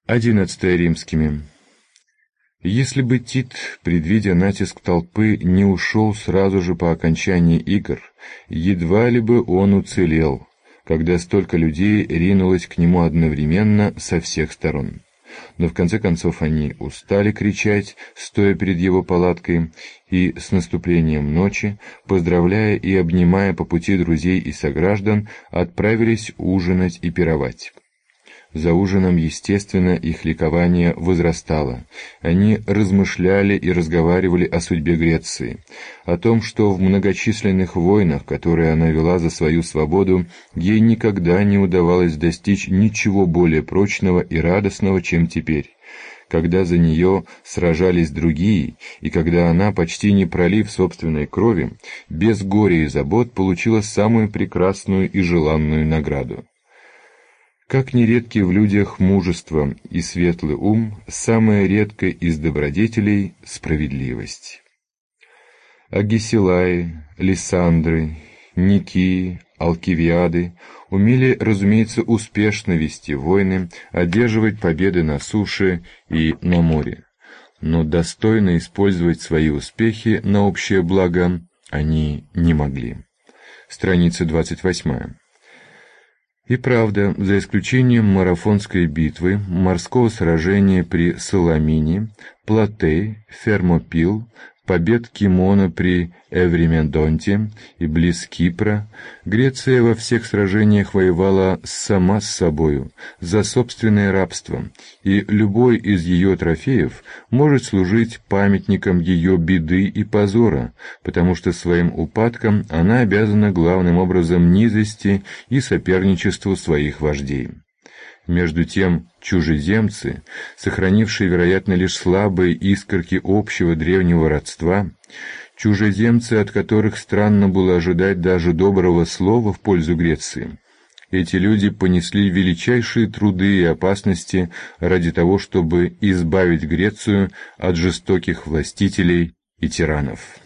11 римскими. Если бы Тит, предвидя натиск толпы, не ушел сразу же по окончании игр, едва ли бы он уцелел, когда столько людей ринулось к нему одновременно со всех сторон. Но в конце концов они устали кричать, стоя перед его палаткой, и с наступлением ночи, поздравляя и обнимая по пути друзей и сограждан, отправились ужинать и пировать. За ужином, естественно, их ликование возрастало. Они размышляли и разговаривали о судьбе Греции, о том, что в многочисленных войнах, которые она вела за свою свободу, ей никогда не удавалось достичь ничего более прочного и радостного, чем теперь, когда за нее сражались другие, и когда она, почти не пролив собственной крови, без горя и забот получила самую прекрасную и желанную награду. Как нередки в людях мужество и светлый ум, самое редкое из добродетелей — справедливость. Агесилаи, Лисандры, Никии, Алкивиады умели, разумеется, успешно вести войны, одерживать победы на суше и на море, но достойно использовать свои успехи на общее благо они не могли. Страница 28. И правда, за исключением Марафонской битвы, морского сражения при Саламине, Платей, Фермопил, побед Кимона при Эвримедонте и близ Кипра, Греция во всех сражениях воевала сама с собою, за собственное рабство, и любой из ее трофеев может служить памятником ее беды и позора, потому что своим упадком она обязана главным образом низости и соперничеству своих вождей. Между тем, чужеземцы, сохранившие, вероятно, лишь слабые искорки общего древнего родства, чужеземцы, от которых странно было ожидать даже доброго слова в пользу Греции, эти люди понесли величайшие труды и опасности ради того, чтобы избавить Грецию от жестоких властителей и тиранов.